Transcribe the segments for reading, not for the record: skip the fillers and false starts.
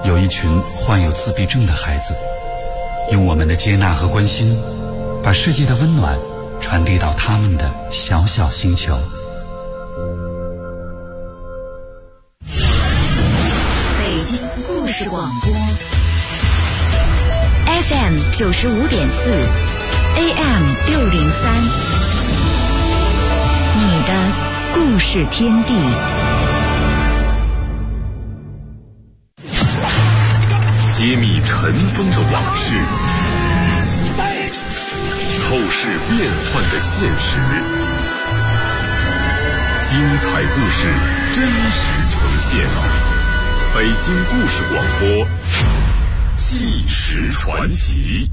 有一群患有自闭症的孩子，用我们的接纳和关心，把世界的温暖传递到他们的小小星球。 北京故事广播 FM 95.4 AM 603，你的故事天地。 揭秘尘封的往事，透视变幻的现实，精彩故事真实呈现。北京故事广播，纪实传奇。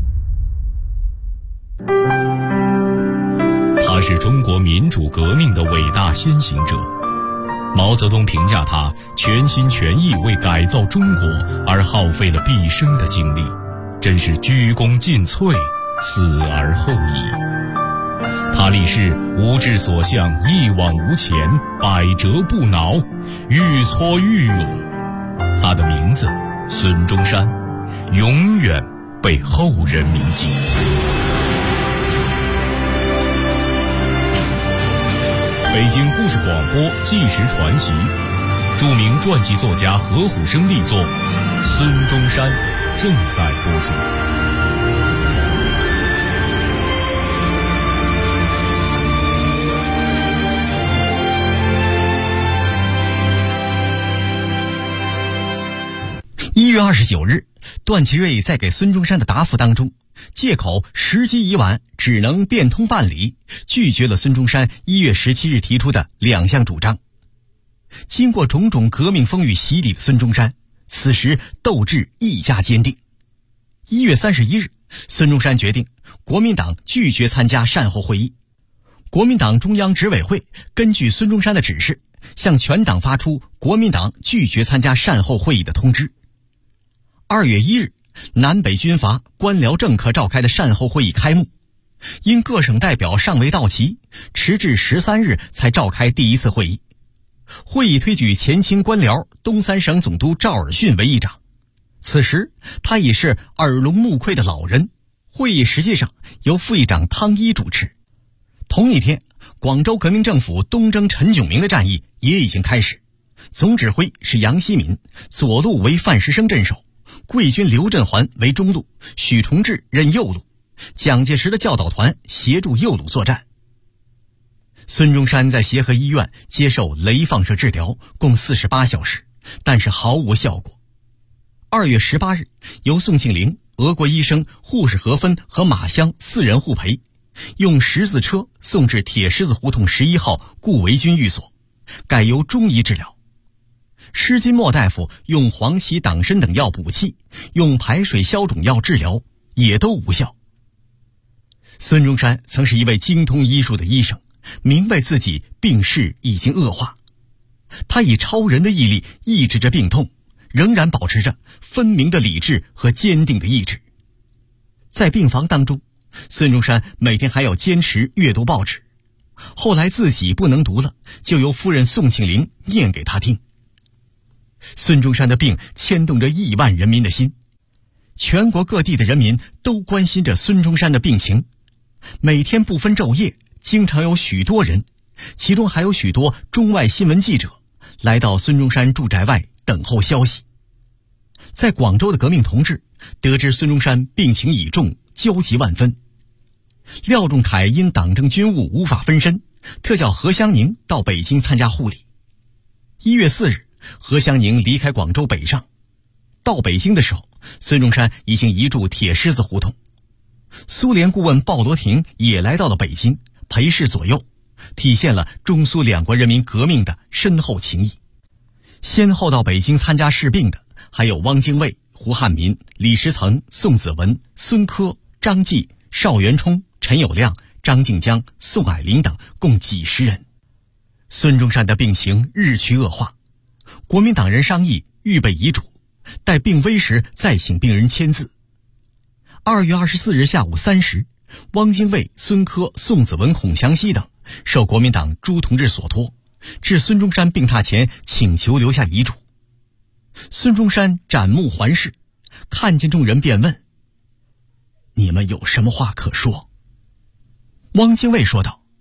他是中国民主革命的伟大先行者。毛泽东评价他全心全意为改造中国而耗费了毕生的精力，真是鞠躬尽瘁，死而后已。他立誓无志所向，一往无前，百折不挠，愈挫愈勇。他的名字孙中山，永远被后人铭记。北京故事广播纪实传奇，著名传记作家何虎生力作《孙中山》正在播出。 1月29日，段祺瑞在给孙中山的答复当中，借口时机已晚，只能变通办理，拒绝了孙中山1月17日提出的2项主张。经过种种革命风雨洗礼的孙中山，此时斗志愈加坚定。1月31日，孙中山决定国民党拒绝参加善后会议。国民党中央执委会根据孙中山的指示，向全党发出国民党拒绝参加善后会议的通知。2月1日，南北军阀官僚政客召开的善后会议开幕，因各省代表尚未到齐，迟至13日才召开第一次会议。会议推举前清官僚东三省总督赵尔巽为议长，此时他已是耳聋目聩的老人。会议实际上由副议长汤一主持。同一天，广州革命政府东征陈炯明的战役也已经开始，总指挥是杨希敏，左路为范石生镇守，桂军刘振环为中路，许崇智任右路，蒋介石的教导团协助右路作战。孙中山在协和医院接受雷放射治疗共48小时，但是毫无效果。2月18日，由宋庆龄、俄国医生、护士何芬和马湘4人互陪，用10字车送至铁狮子胡同11号顾维钧寓所，改由中医治疗。施金墨大夫用黄芪党参等药补气，用排水消肿药治疗，也都无效。孙中山曾是一位精通医术的医生，明白自己病势已经恶化，他以超人的毅力抑制着病痛，仍然保持着分明的理智和坚定的意志。在病房当中，孙中山每天还要坚持阅读报纸，后来自己不能读了，就由夫人宋庆龄念给他听。孙中山的病牵动着亿万人民的心，全国各地的人民都关心着孙中山的病情，每天不分昼夜，经常有许多人，其中还有许多中外新闻记者来到孙中山住宅外等候消息。在广州的革命同志得知孙中山病情已重，焦急万分。廖仲恺因党政军务无法分身，特叫何香凝到北京参加护理。1月4日，何香凝离开广州北上，到北京的时候，孙中山已经移驻铁狮子胡同。苏联顾问鲍罗廷也来到了北京，陪侍左右，体现了中苏两国人民革命的深厚情谊。先后到北京参加视病的还有汪精卫、胡汉民、李时曾、宋子文、孙科、张继、邵元冲、陈友谅、张静江、宋霭龄等共几十人。孙中山的病情日趋恶化，国民党人商议预备遗嘱，待病危时再请病人签字。2月24日下午3时，汪精卫、孙科、宋子文、孔祥熙等受国民党诸同志所托，至孙中山病榻前请求留下遗嘱。 孙中山展目环视，看见众人便问：“你们有什么话可说？”汪精卫说道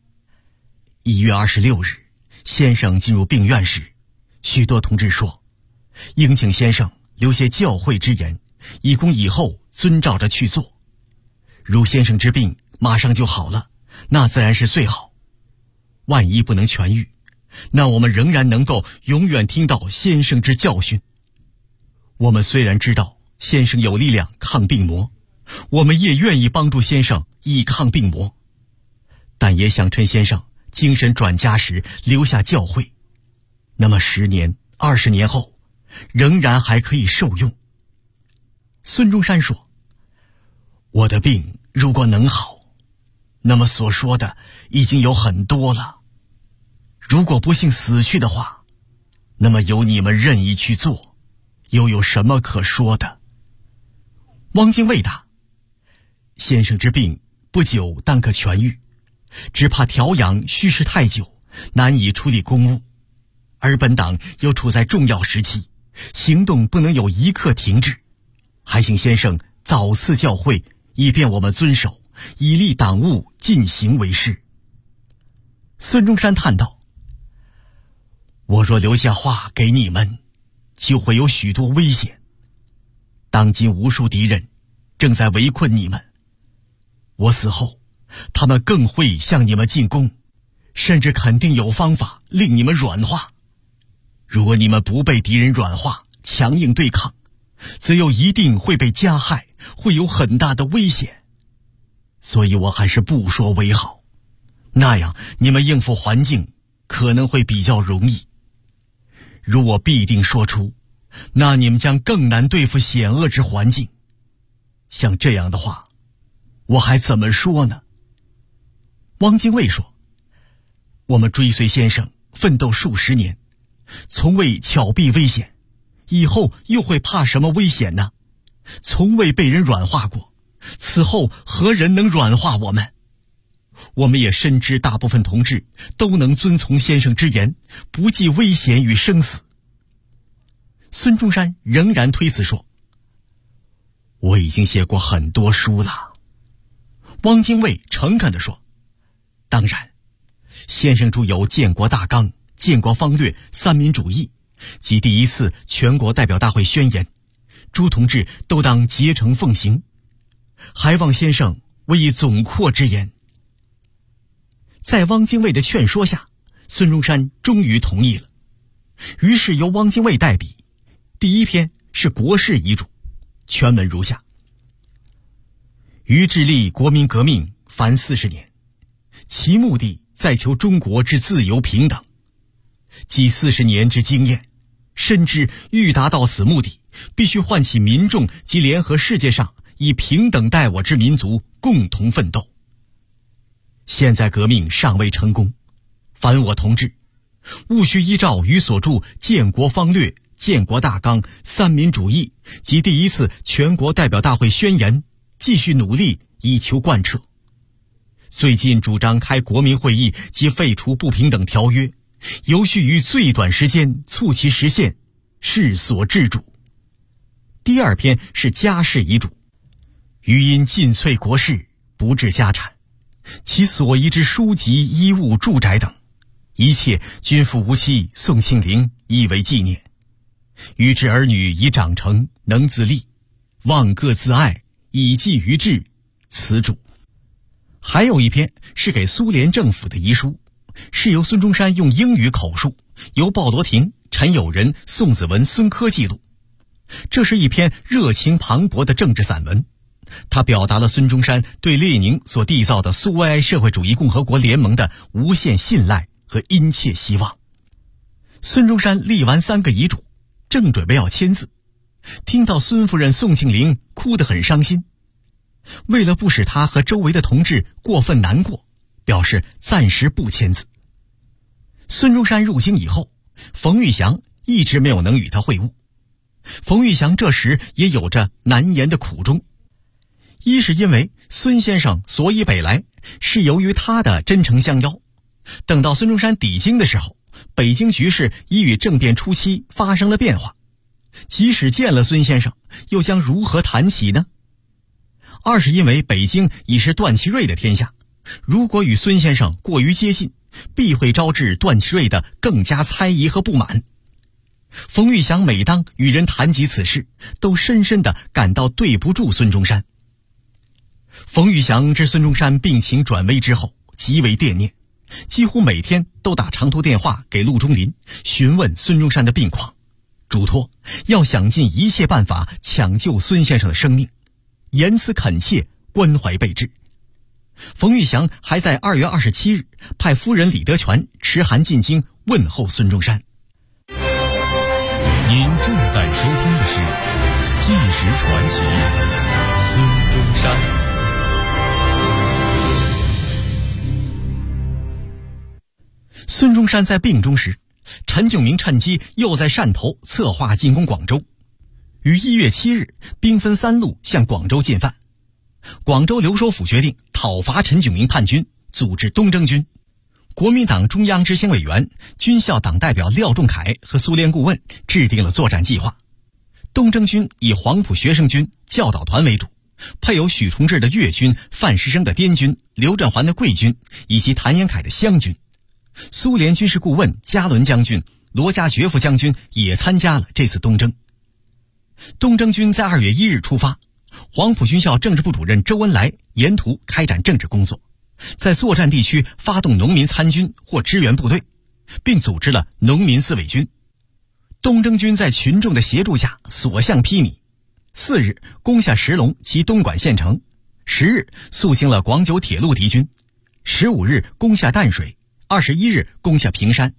：“1月26日，先生进入病院时，许多同志说，应请先生留些教诲之言，以供以后遵照着去做。如先生之病马上就好了，那自然是最好。万一不能痊愈，那我们仍然能够永远听到先生之教训。我们虽然知道先生有力量抗病魔，我们也愿意帮助先生以抗病魔，但也想趁先生精神转佳时留下教诲，那么10年、20年后，仍然还可以受用。”孙中山说：“我的病如果能好，那么所说的已经有很多了。如果不幸死去的话，那么由你们任意去做，又有什么可说的？”汪精卫答：“先生之病不久当可痊愈，只怕调养需时太久，难以处理公务，而本党又处在重要时期，行动不能有一刻停滞，还请先生早赐教诲，以便我们遵守，以利党务进行为是。”孙中山叹道：“我若留下话给你们，就会有许多危险。当今无数敌人正在围困你们，我死后，他们更会向你们进攻，甚至肯定有方法令你们软化。如果你们不被敌人软化，强硬对抗，则又一定会被加害，会有很大的危险。所以我还是不说为好，那样你们应付环境可能会比较容易。如我必定说出，那你们将更难对付险恶之环境。像这样的话，我还怎么说呢？”汪精卫说：“我们追随先生奋斗数十年，从未巧避危险，以后又会怕什么危险呢？从未被人软化过，此后何人能软化我们？我们也深知大部分同志都能遵从先生之言，不计危险与生死。”孙中山仍然推辞说：“我已经写过很多书了。”汪精卫诚恳地说：“当然，先生著有《建国大纲》《建国方略》《三民主义》及第1次全国代表大会宣言，诸同志都当竭诚奉行，还望先生为以总括之言。”在汪精卫的劝说下，孙中山终于同意了。于是由汪精卫代笔，第1篇是国事遗嘱，全文如下：“于致力国民革命凡40年，其目的在求中国之自由平等。积40年之经验，深知欲达到此目的，必须唤起民众及联合世界上以平等待我之民族共同奋斗。现在革命尚未成功，凡我同志，务须依照于所著《建国方略》《建国大纲》《三民主义》及第1次全国代表大会宣言，继续努力以求贯彻。最近主张开国民会议及废除不平等条约，尤须于最短时间促其实现，是所致主。”第2篇是家事遗嘱，余因尽瘁国事，不置家产，其所遗之书籍、衣物、住宅等，一切均付无期宋庆龄，以为纪念。余之儿女已长成，能自立，望各自爱，以继于志，此主。还有1篇是给苏联政府的遗书，是由孙中山用英语口述，由鲍罗廷、陈友仁、宋子文、孙科记录。这是一篇热情磅礴的政治散文，它表达了孙中山对列宁所缔造的苏维埃社会主义共和国联盟的无限信赖和殷切希望。孙中山立完3个遗嘱，正准备要签字，听到孙夫人宋庆龄哭得很伤心，为了不使他和周围的同志过分难过，表示暂时不签字。孙中山入京以后，冯玉祥一直没有能与他会晤。冯玉祥这时也有着难言的苦衷，一是因为孙先生所以北来，是由于他的真诚相邀，等到孙中山抵京的时候，北京局势已与政变初期发生了变化， 即使见了孙先生，又将如何谈起呢？二是因为北京已是段祺瑞的天下，如果与孙先生过于接近，必会招致段祺瑞的更加猜疑和不满。冯玉祥每当与人谈及此事，都深深地感到对不住孙中山。冯玉祥知孙中山病情转危之后，极为惦念，几乎每天都打长途电话给陆中林，询问孙中山的病况，嘱托要想尽一切办法抢救孙先生的生命，言辞恳切，关怀备至。冯玉祥还在2月27日派夫人李德全持函进京问候孙中山。 您正在收听的是《纪实传奇》，孙中山。 孙中山在病中时，陈炯明趁机又在汕头策划进攻广州，于1月7日兵分3路向广州进犯。广州留守府决定讨伐陈炯明叛军，组织东征军。国民党中央执行委员、军校党代表廖仲恺和苏联顾问制定了作战计划。东征军以黄埔学生军教导团为主，配有许崇智的粤军、范石生的滇军、刘振环的桂军以及谭延闿的湘军。苏联军事顾问加伦将军、罗加爵夫将军也参加了这次东征。东征军在2月1日出发，黄埔军校政治部主任周恩来沿途开展政治工作，在作战地区发动农民参军或支援部队，并组织了农民自卫军。东征军在群众的协助下所向披靡，4日攻下石龙及东莞县城，10日肃清了广九铁路敌军，15日攻下淡水，21日攻下平山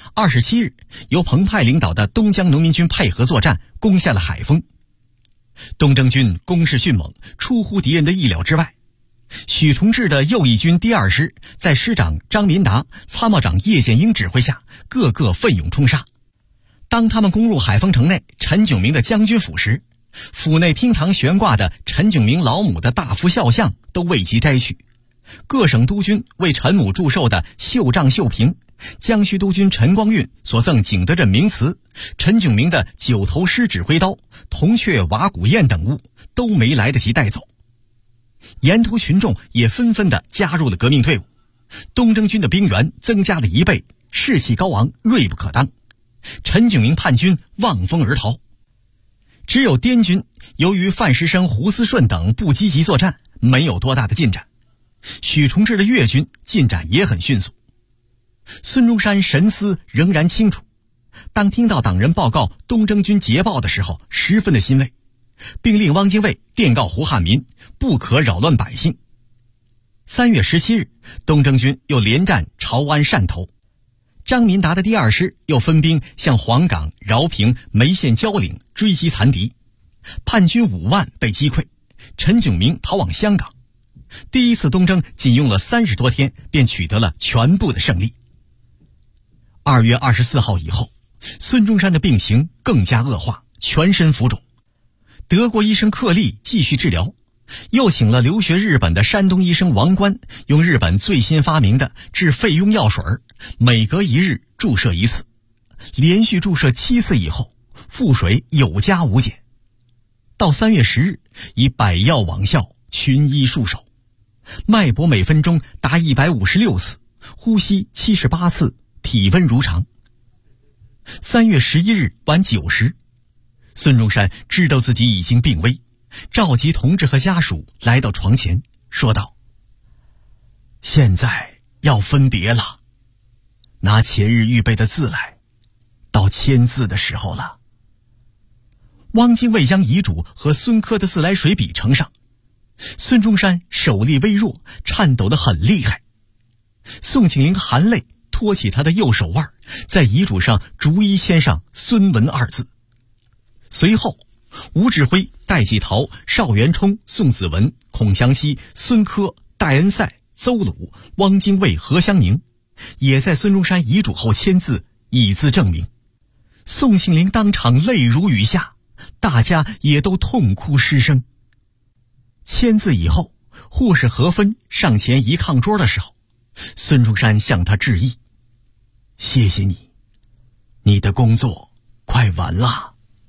，27日由彭湃领导的东江农民军配合作战，攻下了海丰。东征军攻势迅猛，出乎敌人的意料之外。许崇智的右翼军第2师在师长张民达、参谋长叶剑英指挥下，个个奋勇冲杀。当他们攻入海丰城内陈炯明的将军府时，府内厅堂悬挂的陈炯明老母的大幅肖像都未及摘去。各省督军为陈母祝寿的绣帐绣屏，江西督军陈光运所赠景德镇名词，陈炯明的9头狮指挥刀、铜雀瓦鼓砚等物都没来得及带走。沿途群众也纷纷地加入了革命队伍，东征军的兵员增加了1倍，士气高昂，锐不可当。陈炯明叛军望风而逃。只有滇军由于范石生、胡思顺等不积极作战，没有多大的进展。许崇智的粤军进展也很迅速。孙中山神思仍然清楚，当听到党人报告东征军捷报的时候，十分的欣慰，并令汪精卫电告胡汉民，不可扰乱百姓。3月17日，东征军又连战潮安、汕头。张民达的第2师又分兵向黄冈、饶平、梅县蕉岭追击残敌，叛军5万被击溃，陈炯明逃往香港。第一次东征仅用了30多天，便取得了全部的胜利。2月24号以后，孙中山的病情更加恶化，全身浮肿。德国医生克利继续治疗，又请了留学日本的山东医生王冠，用日本最新发明的治肺痈药水，每隔1日注射1次，连续注射7次以后，腹水有加无减。到3月10日，以百药网效，群医束手，脉搏每分钟达156次，呼吸78次，体温如常。3月11日晚9时，孙中山知道自己已经病危，召集同志和家属来到床前，说道：现在要分别了，拿前日预备的字来，到签字的时候了。汪精卫将遗嘱和孙科的自来水笔呈上，孙中山手力微弱，颤抖得很厉害。宋庆龄含泪托起他的右手腕，在遗嘱上逐一签上孙文2字。随后吴志辉、戴季陶、邵元冲、宋子文、孔祥熙、孙科、戴恩赛、邹鲁、汪精卫、何香凝也在孙中山遗嘱后签字，以资证明。宋庆龄当场泪如雨下，大家也都痛哭失声。签字以后，护士何芬上前移炕桌的时候，孙中山向他致意：谢谢你，你的工作快完了。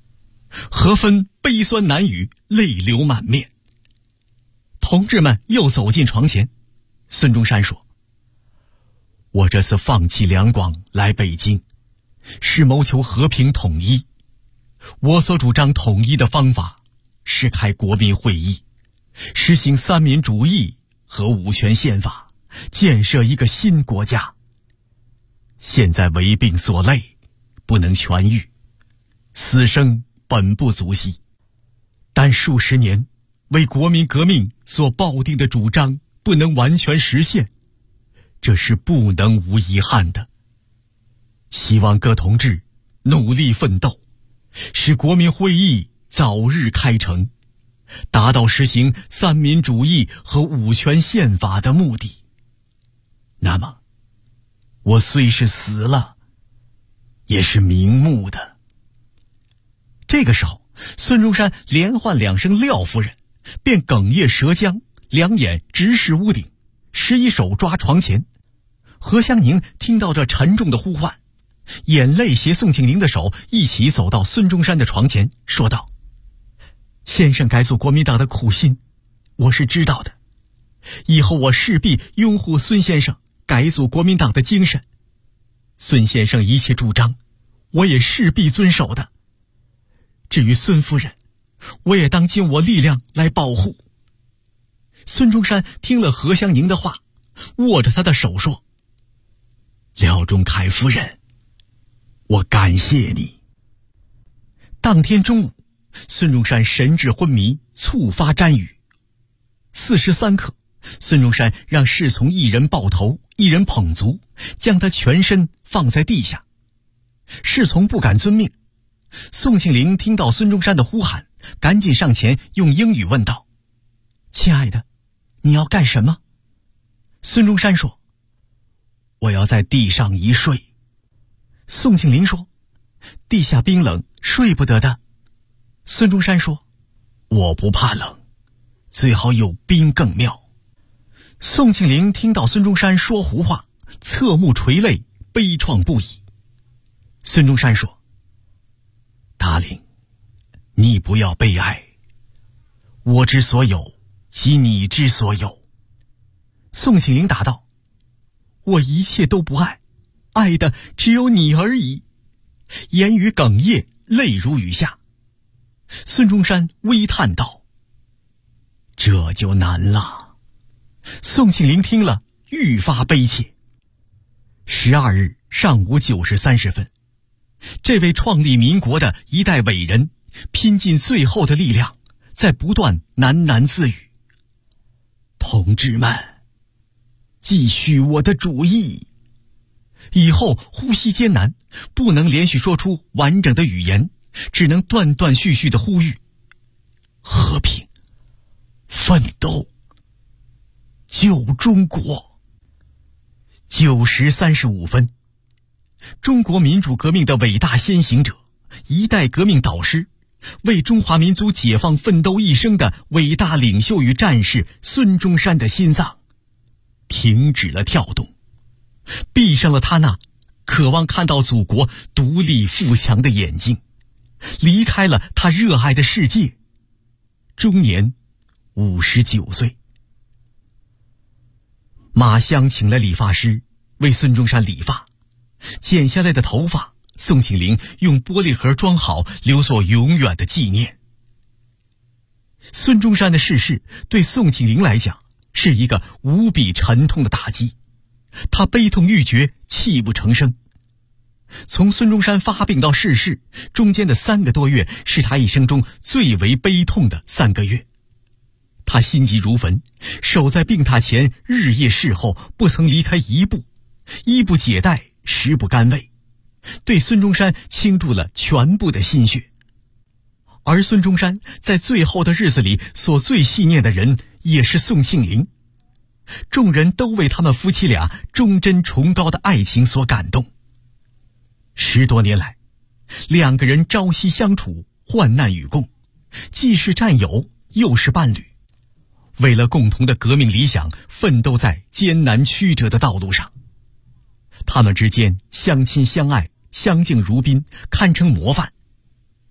何芬悲酸难语，泪流满面。同志们又走进床前，孙中山说：我这次放弃两广来北京，是谋求和平统一。我所主张统一的方法是开国民会议，实行三民主义和五权宪法，建设一个新国家。现在为病所累，不能痊愈，死生本不足惜，但数十年为国民革命所抱定的主张不能完全实现，这是不能无遗憾的。希望各同志努力奋斗，使国民会议早日开成，达到实行三民主义和五权宪法的目的。那么我虽是死了，也是瞑目的。这个时候，孙中山连唤2声廖夫人，便哽咽舌僵，两眼直视屋顶，时一手抓床前。何香凝听到这沉重的呼唤，眼泪携宋庆龄的手一起走到孙中山的床前，说道：先生改组国民党的苦心，我是知道的，以后我势必拥护孙先生改组国民党的精神，孙先生一切主张，我也势必遵守的。至于孙夫人，我也当尽我力量来保护。孙中山听了何香凝的话，握着她的手说：廖仲恺夫人，我感谢你。当天中午，孙中山神志昏迷，猝发瞻语。43刻，孙中山让侍从一人抱头，一人捧足，将他全身放在地下。侍从不敢遵命。宋庆龄听到孙中山的呼喊，赶紧上前用英语问道：亲爱的，你要干什么？孙中山说：我要在地上一睡。宋庆龄说：地下冰冷，睡不得的。孙中山说：我不怕冷，最好有冰更妙。宋庆龄听到孙中山说胡话，侧目垂泪，悲怆不已。孙中山说：达令，你不要悲哀，我之所有即你之所有。宋庆龄答道：我一切都不爱，爱的只有你而已。言语哽咽，泪如雨下。孙中山微叹道：这就难了。宋庆龄听了愈发悲切。12日上午9时30分，这位创立民国的一代伟人拼尽最后的力量，在不断喃喃自语：同志们，继续我的主义。以后呼吸艰难，不能连续说出完整的语言，只能断断续续的呼吁：和平，奋斗，救中国。9时35分，中国民主革命的伟大先行者，一代革命导师，为中华民族解放奋斗一生的伟大领袖与战士孙中山的心脏停止了跳动，闭上了他那渴望看到祖国独立富强的眼睛，离开了他热爱的世界，终年59岁。马湘请来理发师为孙中山理发，剪下来的头发，宋庆龄用玻璃盒装好，留作永远的纪念。孙中山的逝世对宋庆龄来讲是一个无比沉痛的打击，他悲痛欲绝，泣不成声。从孙中山发病到逝世，中间的3个多月是他一生中最为悲痛的3个月。他心急如焚，守在病榻前，日夜侍候，不曾离开一步，衣不解带，食不甘味，对孙中山倾注了全部的心血。而孙中山在最后的日子里所最系念的人也是宋庆龄，众人都为他们夫妻俩忠贞崇高的爱情所感动。10多年来，2个人朝夕相处，患难与共，既是战友，又是伴侣，为了共同的革命理想，奋斗在艰难曲折的道路上。他们之间相亲相爱，相敬如宾，堪称模范。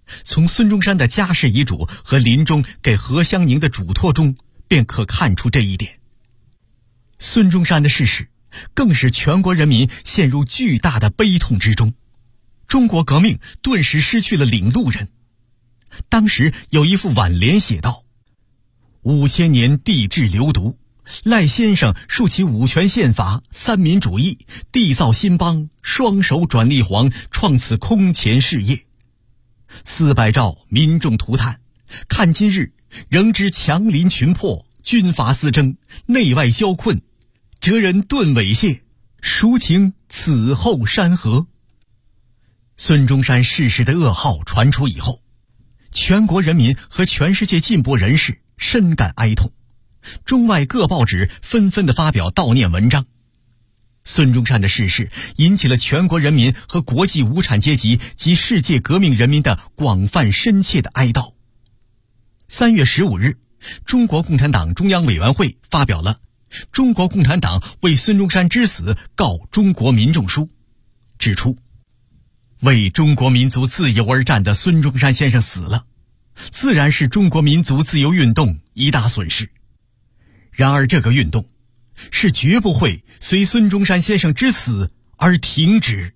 从孙中山的家世遗嘱和临终给何香凝的嘱托中便可看出这一点。孙中山的逝世更使全国人民陷入巨大的悲痛之中，中国革命顿时失去了领路人。当时有一副挽联写道：5000年帝制流毒，赖先生竖起五权宪法、三民主义，缔造新邦，双手转立皇，创此空前事业。400兆民众涂炭，看今日仍知强邻群迫，军阀私争，内外交困，哲人顿猥亵，孰情此后山河。孙中山逝世的噩耗传出以后，全国人民和全世界进步人士深感哀痛，中外各报纸纷纷地发表悼念文章。孙中山的逝世引起了全国人民和国际无产阶级及世界革命人民的广泛深切的哀悼。3月15日，中国共产党中央委员会发表了《中国共产党为孙中山之死告中国民众书》，指出为中国民族自由而战的孙中山先生死了，自然是中国民族自由运动一大损失。然而这个运动是绝不会随孙中山先生之死而停止。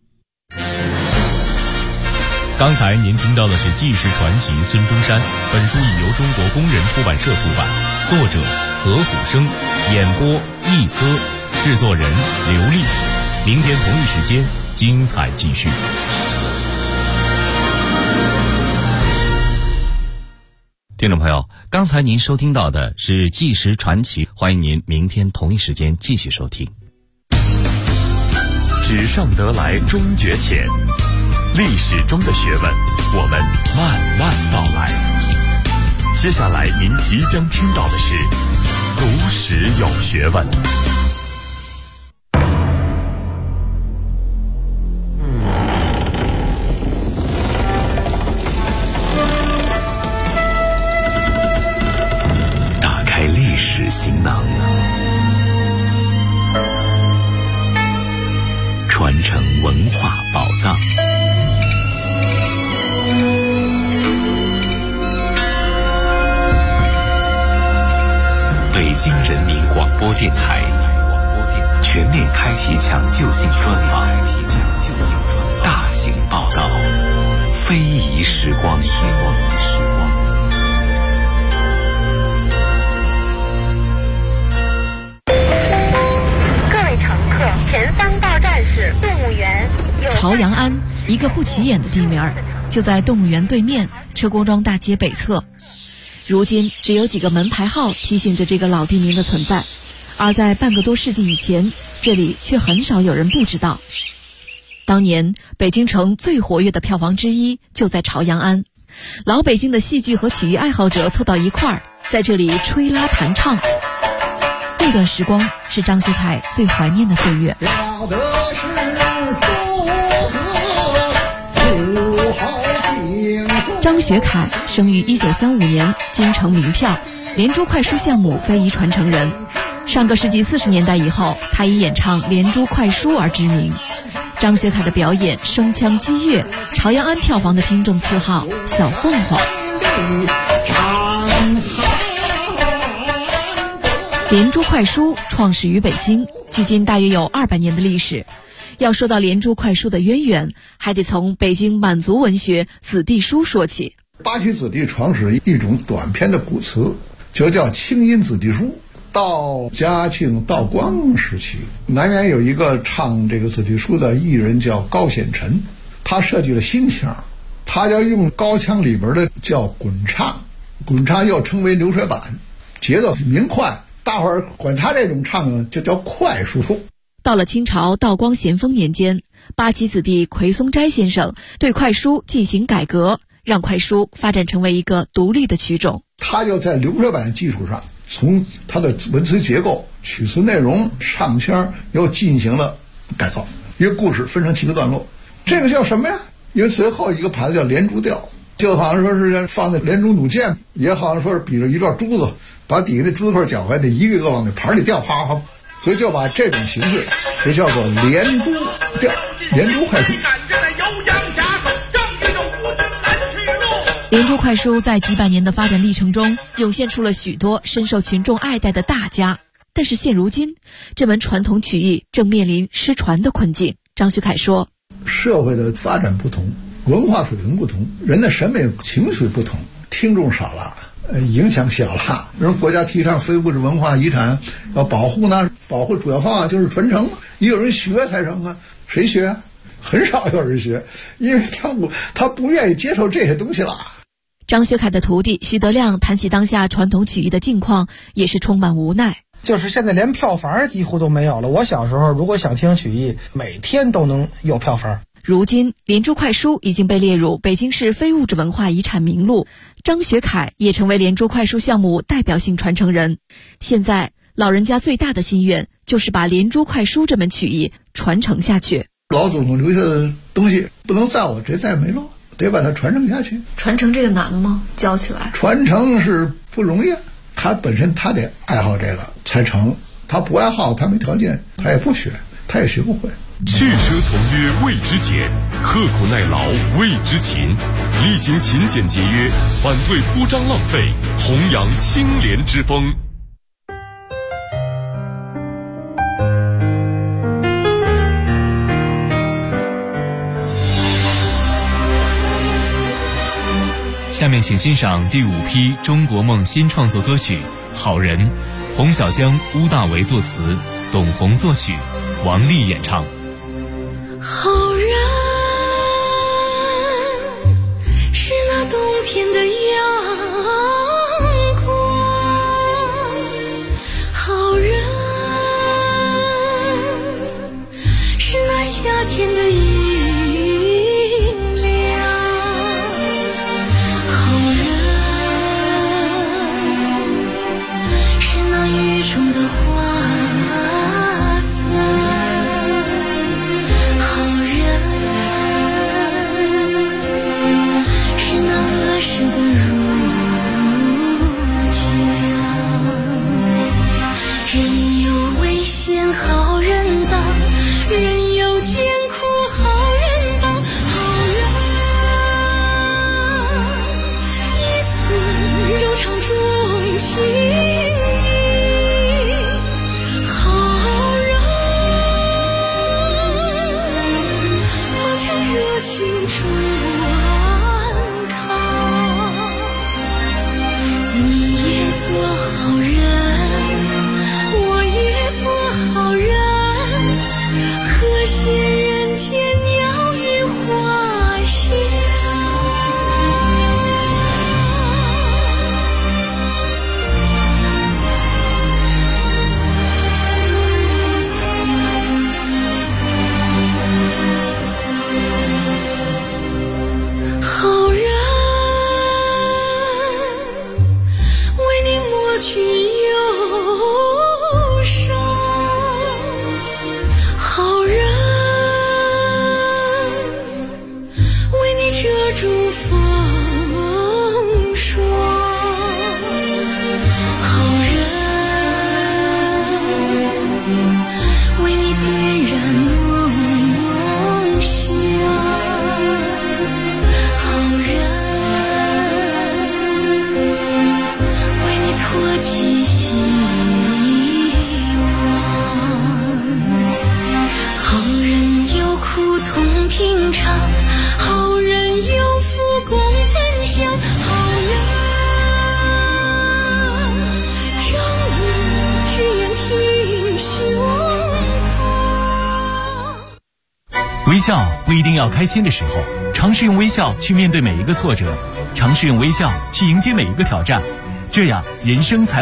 刚才您听到的是纪实传奇孙中山，本书已由中国工人出版社出版，作者何虎生，演播一科，制作人刘丽。明天同一时间精彩继续。 听众朋友，刚才您收听到的是纪实传奇，欢迎您明天同一时间继续收听。 纸上得来终觉浅，历史中的学问我们慢慢道来。接下来您即将听到的是读史有学问。行囊，传承文化宝藏。北京人民广播电台全面开启抢救性专访，大型报道，非遗时光。 前方到站是动物园。 朝阳庵，一个不起眼的地名，就在动物园对面车公庄大街北侧。如今只有几个门牌号提醒着这个老地名的存在，而在半个多世纪以前，这里却很少有人不知道。当年北京城最活跃的票房之一就在朝阳庵，老北京的戏剧和曲艺爱好者凑到一块儿，在这里吹拉弹唱。那段时光是张学凯最怀念的岁月。张学凯生于1935年，京城名票，连珠快书项目非遗传承人。上个世纪40年代以后，他以演唱连珠快书而知名。张学凯的表演声腔激越，朝阳庵票房的听众赐号小凤凰。连珠快书创始于北京，距今大约有200年的历史。要说到连珠快书的渊源，还得从北京满族文学子弟书说起。 八旗子弟创始一种短篇的古词，就叫清音子弟书。到嘉庆、道光时期，南园有一个唱这个子弟书的艺人叫高显臣，他设计了新腔，他要用高腔里边的叫滚唱，滚唱又称为流水板，节奏明快，大伙儿管他这种唱就叫快书。 到了清朝道光咸丰年间，八旗子弟奎松斋先生对快书进行改革，让快书发展成为一个独立的曲种。 他就在流水板基础上，从他的文词结构、曲词内容、唱腔又进行了改造。一个故事分成7个段落，这个叫什么呀？因为最后一个牌子叫连珠调，就好像说是放在连珠弩箭，也好像说是比着一段珠子，把底下的珠子块搅开，得一个一个往那盘里掉，啪啪，所以就把这种形式就叫做连珠调、连珠快书。 连珠快书在几百年的发展历程中，涌现出了许多深受群众爱戴的大家。但是现如今，这门传统曲艺正面临失传的困境。张学凯说， 社会的发展不同，文化水平不同，人的审美情绪不同，听众少了，影响小了。人国家提倡非物质文化遗产要保护呢，保护主要方法就是传承，也有人学才成啊。谁学啊？很少有人学，因为他不愿意接受这些东西了。 张学凯的徒弟徐德亮谈起当下传统曲艺的境况，也是充满无奈。 就是现在连票房几乎都没有了。我小时候如果想听曲艺，每天都能有票房。 如今连珠快书已经被列入北京市非物质文化遗产名录，张学凯也成为连珠快书项目代表性传承人。现在老人家最大的心愿就是把连珠快书这门曲艺传承下去。 老祖宗留下的东西不能在我这再没落，得把它传承下去。 传承这个难吗？教起来传承是不容易，他本身他得爱好这个才成，他不爱好，他没条件，他也不学，他也学不会。 去奢从约为之俭，刻苦耐劳为之勤，力行勤俭节约，反对铺张浪费，弘扬清廉之风。 下面请欣赏第5批中国梦新创作歌曲《好人》，洪小江、乌大为作词，董宏作曲，王丽演唱。 好人是那冬天的阳光，好人是那夏天的阴凉，好人是那雨中的花伞，是的如墙，人有危险好人当，人有艰苦好人当，好人一寸柔肠中情义，好人梦将热情传。做好人，我也做好人，和谐人间鸟语花香。好人去忧伤，好人为你遮住风霜，好人为你点燃梦想，好人托起希望，好人有苦同品尝，好人有福共分享，好人仗义直言挺胸膛。 微笑不一定要开心的时候，尝试用微笑去面对每一个挫折，尝试用微笑去迎接每一个挑战，这样人生才